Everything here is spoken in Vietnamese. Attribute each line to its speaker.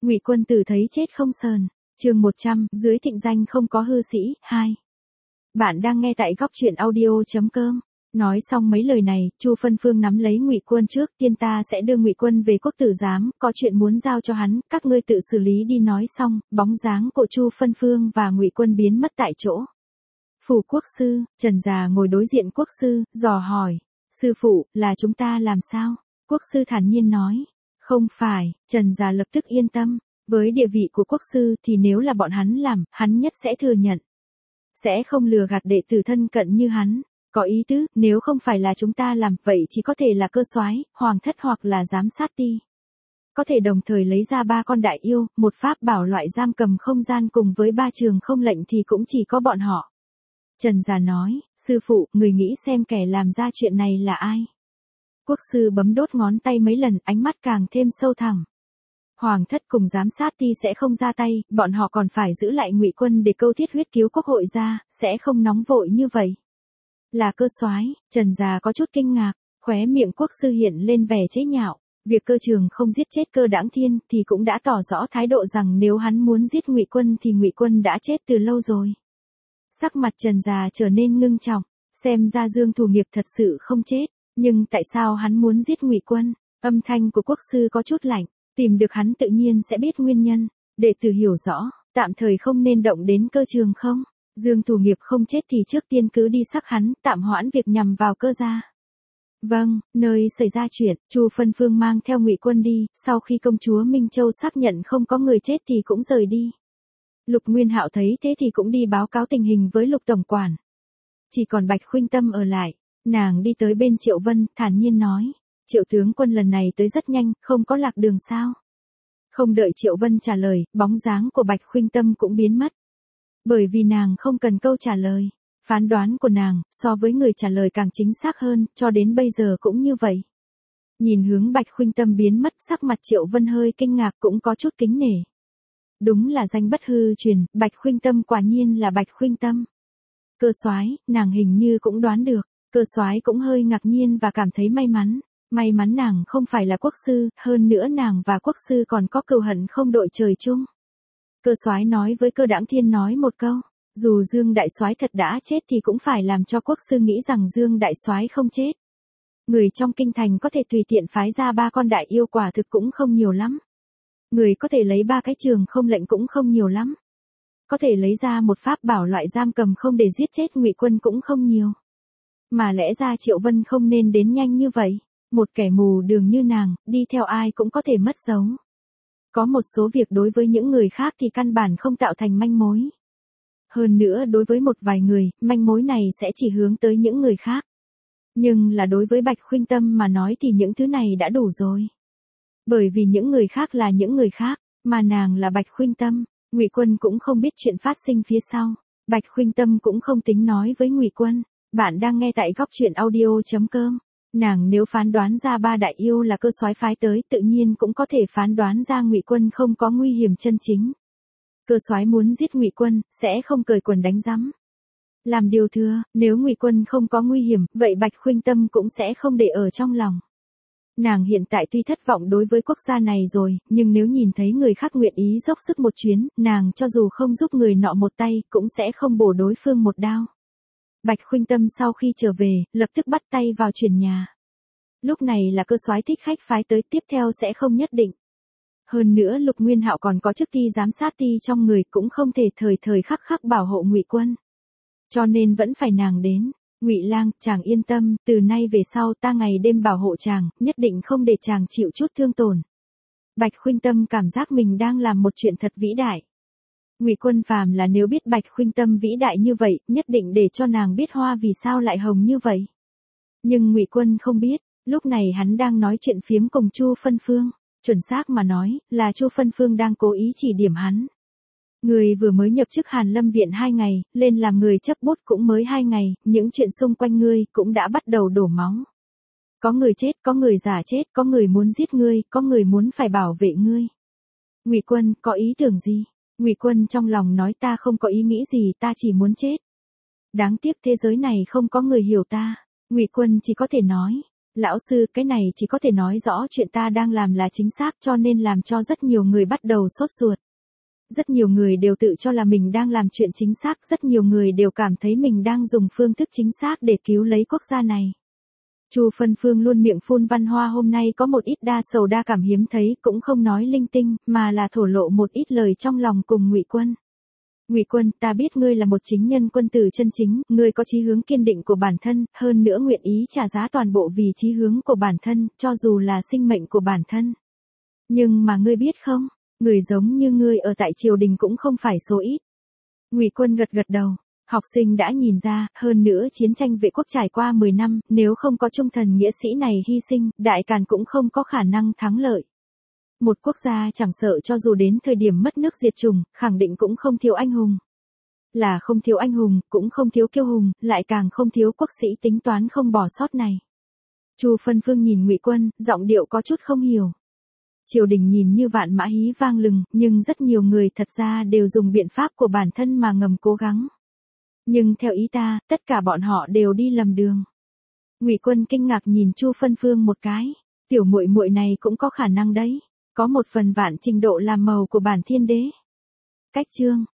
Speaker 1: Ngụy Quân Tử thấy chết không sờn. Chương 100, dưới thịnh danh không có hư sĩ, 2. Bạn đang nghe tại góc truyện audio.com. Nói xong mấy lời này, Chu Phân Phương nắm lấy Ngụy Quân trước, tiên ta sẽ đưa Ngụy Quân về quốc tử giám, có chuyện muốn giao cho hắn, các ngươi tự xử lý đi. Nói xong, bóng dáng của Chu Phân Phương và Ngụy Quân biến mất tại chỗ. Phủ quốc sư, Trần già ngồi đối diện quốc sư, dò hỏi, sư phụ, là chúng ta làm sao? Quốc sư thản nhiên nói, không phải. Trần già lập tức yên tâm, với địa vị của quốc sư thì nếu là bọn hắn làm, hắn nhất sẽ thừa nhận. Sẽ không lừa gạt đệ tử thân cận như hắn. Có ý tứ, nếu không phải là chúng ta làm, vậy chỉ có thể là cơ soái, hoàng thất hoặc là giám sát ti. Có thể đồng thời lấy ra 3 con đại yêu, một pháp bảo loại giam cầm không gian cùng với 3 trường không lệnh thì cũng chỉ có bọn họ. Trần già nói, sư phụ, người nghĩ xem kẻ làm ra chuyện này là ai? Quốc sư bấm đốt ngón tay mấy lần, ánh mắt càng thêm sâu thẳm. Hoàng thất cùng giám sát ti sẽ không ra tay, bọn họ còn phải giữ lại Ngụy Quân để câu thiết huyết cứu quốc hội ra, sẽ không nóng vội như vậy. Là cơ soái. Trần già có chút kinh ngạc, khóe miệng quốc sư hiện lên vẻ chế nhạo. Việc cơ trường không giết chết Cơ Đãng Thiên thì cũng đã tỏ rõ thái độ rằng nếu hắn muốn giết Ngụy Quân thì Ngụy Quân đã chết từ lâu rồi. Sắc mặt Trần già trở nên ngưng trọng, xem ra Dương Thủ Nghiệp thật sự không chết, nhưng tại sao hắn muốn giết Ngụy Quân? Âm thanh của quốc sư có chút lạnh, tìm được hắn tự nhiên sẽ biết nguyên nhân, đệ tử hiểu rõ, tạm thời không nên động đến cơ trường không. Dương Thủ Nghiệp không chết thì trước tiên cứ đi sắc hắn, tạm hoãn việc nhằm vào cơ gia. Vâng, nơi xảy ra chuyện, Chu Phân Phương mang theo Ngụy Quân đi, sau khi công chúa Minh Châu xác nhận không có người chết thì cũng rời đi. Lục Nguyên Hạo thấy thế thì cũng đi báo cáo tình hình với Lục tổng quản. Chỉ còn Bạch Khuynh Tâm ở lại, nàng đi tới bên Triệu Vân, thản nhiên nói, Triệu tướng quân lần này tới rất nhanh, không có lạc đường sao? Không đợi Triệu Vân trả lời, bóng dáng của Bạch Khuynh Tâm cũng biến mất. Bởi vì nàng không cần câu trả lời, phán đoán của nàng, so với người trả lời càng chính xác hơn, cho đến bây giờ cũng như vậy. Nhìn hướng Bạch Khuynh Tâm biến mất, sắc mặt Triệu Vân hơi kinh ngạc cũng có chút kính nể. Đúng là danh bất hư truyền, Bạch Khuynh Tâm quả nhiên là Bạch Khuynh Tâm. Cơ soái, nàng hình như cũng đoán được, cơ soái cũng hơi ngạc nhiên và cảm thấy may mắn nàng không phải là quốc sư, hơn nữa nàng và quốc sư còn có cừu hận không đội trời chung. Cơ soái nói với Cơ Đãng Thiên nói một câu, dù Dương đại soái thật đã chết thì cũng phải làm cho quốc sư nghĩ rằng Dương đại soái không chết. Người trong kinh thành có thể tùy tiện phái ra 3 con đại yêu quả thực cũng không nhiều lắm. Người có thể lấy 3 cái trường không lệnh cũng không nhiều lắm. Có thể lấy ra một pháp bảo loại giam cầm không để giết chết Ngụy Quân cũng không nhiều. Mà lẽ ra Triệu Vân không nên đến nhanh như vậy, một kẻ mù đường như nàng, đi theo ai cũng có thể mất dấu. Có một số việc đối với những người khác thì căn bản không tạo thành manh mối. Hơn nữa đối với một vài người, manh mối này sẽ chỉ hướng tới những người khác. Nhưng là đối với Bạch Khuynh Tâm mà nói thì những thứ này đã đủ rồi. Bởi vì những người khác là những người khác, mà nàng là Bạch Khuynh Tâm, Ngụy Quân cũng không biết chuyện phát sinh phía sau. Bạch Khuynh Tâm cũng không tính nói với Ngụy Quân, bạn đang nghe tại góc truyện audio.com. Nàng nếu phán đoán ra 3 đại yêu là cơ soái phái tới, tự nhiên cũng có thể phán đoán ra Ngụy Quân không có nguy hiểm chân chính. Cơ soái muốn giết Ngụy Quân, sẽ không cởi quần đánh rắm. Làm điều thừa, nếu Ngụy Quân không có nguy hiểm, vậy Bạch Khuynh Tâm cũng sẽ không để ở trong lòng. Nàng hiện tại tuy thất vọng đối với quốc gia này rồi, nhưng nếu nhìn thấy người khác nguyện ý dốc sức một chuyến, nàng cho dù không giúp người nọ một tay, cũng sẽ không bổ đối phương một đao. Bạch Khuynh Tâm sau khi trở về, lập tức bắt tay vào chuyển nhà. Lúc này là cơ soái thích khách phái tới, tiếp theo sẽ không nhất định. Hơn nữa Lục Nguyên Hạo còn có chức ti giám sát ti trong người, cũng không thể thời thời khắc khắc bảo hộ Ngụy Quân. Cho nên vẫn phải nàng đến. Ngụy Lang, chàng yên tâm, từ nay về sau ta ngày đêm bảo hộ chàng, nhất định không để chàng chịu chút thương tổn. Bạch Khuynh Tâm cảm giác mình đang làm một chuyện thật vĩ đại. Ngụy Quân phàm là nếu biết Bạch Khuynh Tâm vĩ đại như vậy, nhất định để cho nàng biết hoa vì sao lại hồng như vậy. Nhưng Ngụy Quân không biết, lúc này hắn đang nói chuyện phiếm cùng Chu Phân Phương, chuẩn xác mà nói, là Chu Phân Phương đang cố ý chỉ điểm hắn. Người vừa mới nhập chức Hàn Lâm viện 2 ngày, lên làm người chấp bút cũng mới 2 ngày, những chuyện xung quanh ngươi cũng đã bắt đầu đổ máu. Có người chết, có người giả chết, có người muốn giết ngươi, có người muốn phải bảo vệ ngươi. Ngụy Quân, có ý tưởng gì? Ngụy Quân trong lòng nói, ta không có ý nghĩ gì, ta chỉ muốn chết. Đáng tiếc thế giới này không có người hiểu ta. Ngụy Quân chỉ có thể nói, Lão sư, cái này chỉ có thể nói rõ chuyện ta đang làm là chính xác, cho nên làm cho rất nhiều người bắt đầu sốt ruột. Rất nhiều người đều tự cho là mình đang làm chuyện chính xác, rất nhiều người đều cảm thấy mình đang dùng phương thức chính xác để cứu lấy quốc gia này. Chu Phân Phương luôn miệng phun văn hoa hôm nay có một ít đa sầu đa cảm hiếm thấy, cũng không nói linh tinh, mà là thổ lộ một ít lời trong lòng cùng Ngụy Quân. Ngụy Quân, ta biết ngươi là một chính nhân quân tử chân chính, ngươi có chí hướng kiên định của bản thân, hơn nữa nguyện ý trả giá toàn bộ vì chí hướng của bản thân, cho dù là sinh mệnh của bản thân. Nhưng mà ngươi biết không, người giống như ngươi ở tại triều đình cũng không phải số ít. Ngụy Quân gật gật đầu. Học sinh đã nhìn ra, hơn nữa chiến tranh vệ quốc trải qua 10 năm, nếu không có trung thần nghĩa sĩ này hy sinh, Đại Càn cũng không có khả năng thắng lợi. Một quốc gia chẳng sợ cho dù đến thời điểm mất nước diệt chủng, khẳng định cũng không thiếu anh hùng. Là không thiếu anh hùng, cũng không thiếu kiêu hùng, lại càng không thiếu quốc sĩ tính toán không bỏ sót này. Chu Phân Phương nhìn Ngụy Quân, giọng điệu có chút không hiểu. Triều đình nhìn như vạn mã hí vang lừng, nhưng rất nhiều người thật ra đều dùng biện pháp của bản thân mà ngầm cố gắng. Nhưng theo ý ta, tất cả bọn họ đều đi lầm đường. Ngụy Quân kinh ngạc nhìn Chu Phân Phương một cái, tiểu muội muội này cũng có khả năng đấy, có một phần vạn trình độ làm màu của bản thiên đế. Cách chương